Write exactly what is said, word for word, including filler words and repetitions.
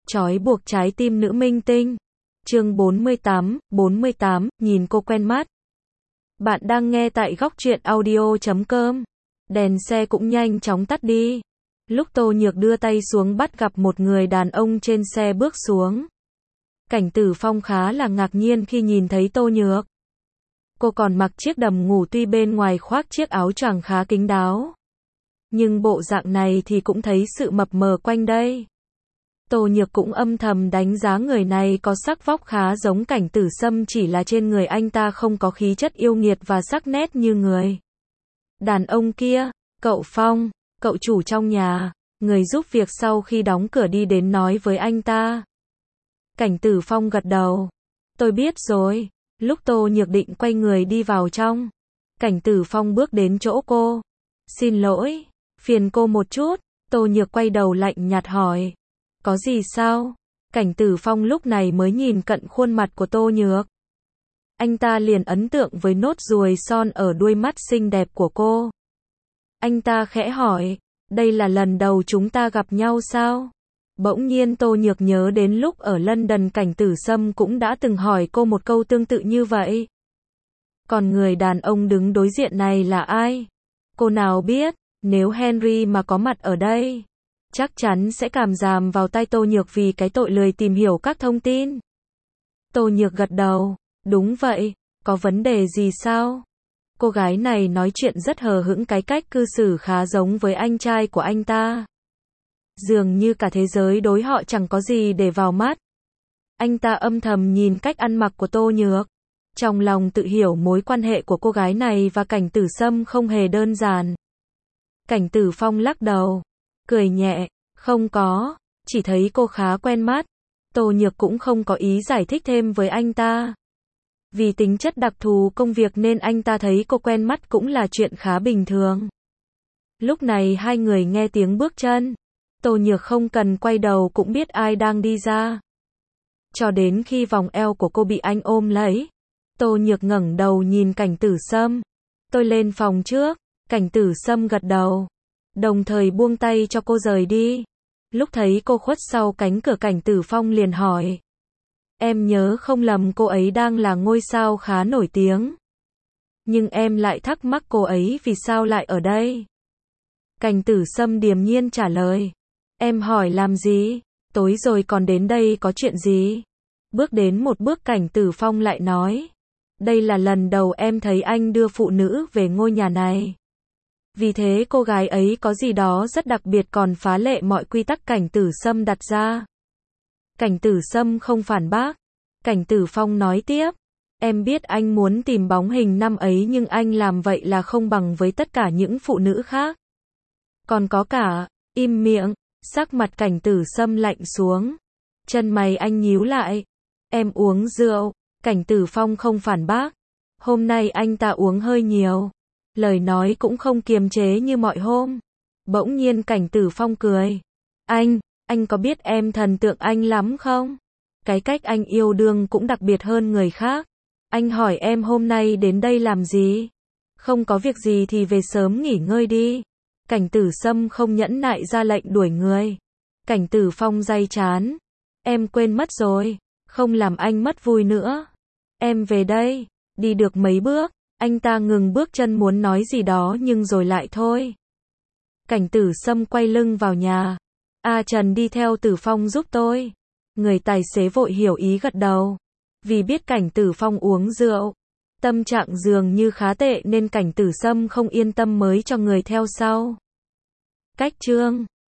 Trói buộc trái tim nữ minh tinh. Chương bốn mươi tám, bốn mươi tám, nhìn cô quen mắt. Bạn đang nghe tại góc truyện audio chấm com. Đèn xe cũng nhanh chóng tắt đi. Lúc Tô Nhược đưa tay xuống bắt gặp một người đàn ông trên xe bước xuống. Cảnh Tử Phong khá là ngạc nhiên khi nhìn thấy Tô Nhược. Cô còn mặc chiếc đầm ngủ, tuy bên ngoài khoác chiếc áo choàng khá kín đáo, nhưng bộ dạng này thì cũng thấy sự mập mờ quanh đây. Tô Nhược cũng âm thầm đánh giá người này có sắc vóc khá giống Cảnh Tử Sâm, chỉ là trên người anh ta không có khí chất yêu nghiệt và sắc nét như người đàn ông kia. Cậu Phong, cậu chủ trong nhà, người giúp việc sau khi đóng cửa đi đến nói với anh ta. Cảnh Tử Phong gật đầu. Tôi biết rồi. Lúc Tô Nhược định quay người đi vào trong, Cảnh Tử Phong bước đến chỗ cô. Xin lỗi, phiền cô một chút. Tô Nhược quay đầu lạnh nhạt hỏi. Có gì sao? Cảnh Tử Phong lúc này mới nhìn cận khuôn mặt của Tô Nhược. Anh ta liền ấn tượng với nốt ruồi son ở đuôi mắt xinh đẹp của cô. Anh ta khẽ hỏi, đây là lần đầu chúng ta gặp nhau sao? Bỗng nhiên Tô Nhược nhớ đến lúc ở London Cảnh Tử Sâm cũng đã từng hỏi cô một câu tương tự như vậy. Còn người đàn ông đứng đối diện này là ai? Cô nào biết, nếu Henry mà có mặt ở đây, chắc chắn sẽ cảm giảm vào tay Tô Nhược vì cái tội lười tìm hiểu các thông tin. Tô Nhược gật đầu, đúng vậy, có vấn đề gì sao? Cô gái này nói chuyện rất hờ hững, cái cách cư xử khá giống với anh trai của anh ta. Dường như cả thế giới đối họ chẳng có gì để vào mắt. Anh ta âm thầm nhìn cách ăn mặc của Tô Nhược, trong lòng tự hiểu mối quan hệ của cô gái này và Cảnh Tử Sâm không hề đơn giản. Cảnh Tử Phong lắc đầu, cười nhẹ, không có, chỉ thấy cô khá quen mắt. Tô Nhược cũng không có ý giải thích thêm với anh ta. Vì tính chất đặc thù công việc nên anh ta thấy cô quen mắt cũng là chuyện khá bình thường. Lúc này hai người nghe tiếng bước chân. Tô Nhược không cần quay đầu cũng biết ai đang đi ra. Cho đến khi vòng eo của cô bị anh ôm lấy, Tô Nhược ngẩng đầu nhìn Cảnh Tử Sâm. Tôi lên phòng trước. Cảnh Tử Sâm gật đầu, đồng thời buông tay cho cô rời đi. Lúc thấy cô khuất sau cánh cửa, Cảnh Tử Phong liền hỏi. Em nhớ không lầm cô ấy đang là ngôi sao khá nổi tiếng. Nhưng em lại thắc mắc cô ấy vì sao lại ở đây. Cảnh Tử Sâm điềm nhiên trả lời. Em hỏi làm gì? Tối rồi còn đến đây có chuyện gì? Bước đến một bước, Cảnh Tử Phong lại nói. Đây là lần đầu em thấy anh đưa phụ nữ về ngôi nhà này. Vì thế cô gái ấy có gì đó rất đặc biệt, còn phá lệ mọi quy tắc Cảnh Tử Sâm đặt ra. Cảnh Tử Sâm không phản bác. Cảnh Tử Phong nói tiếp. Em biết anh muốn tìm bóng hình năm ấy, nhưng anh làm vậy là không bằng với tất cả những phụ nữ khác. Còn có cả, im miệng. Sắc mặt Cảnh Tử Sâm lạnh xuống. Chân mày anh nhíu lại. Em uống rượu. Cảnh Tử Phong không phản bác. Hôm nay anh ta uống hơi nhiều. Lời nói cũng không kiềm chế như mọi hôm. Bỗng nhiên Cảnh Tử Phong cười. Anh, anh có biết em thần tượng anh lắm không? Cái cách anh yêu đương cũng đặc biệt hơn người khác. Anh hỏi em hôm nay đến đây làm gì? Không có việc gì thì về sớm nghỉ ngơi đi. Cảnh Tử Sâm không nhẫn nại ra lệnh đuổi người. Cảnh Tử Phong day chán. Em quên mất rồi, không làm anh mất vui nữa. Em về đây. Đi được mấy bước, anh ta ngừng bước chân muốn nói gì đó nhưng rồi lại thôi. Cảnh Tử Sâm quay lưng vào nhà. A Trần đi theo Tử Phong giúp tôi. Người tài xế vội hiểu ý gật đầu. Vì biết Cảnh Tử Phong uống rượu, tâm trạng dường như khá tệ nên Cảnh Tử Sâm không yên tâm mới cho người theo sau. Cách chương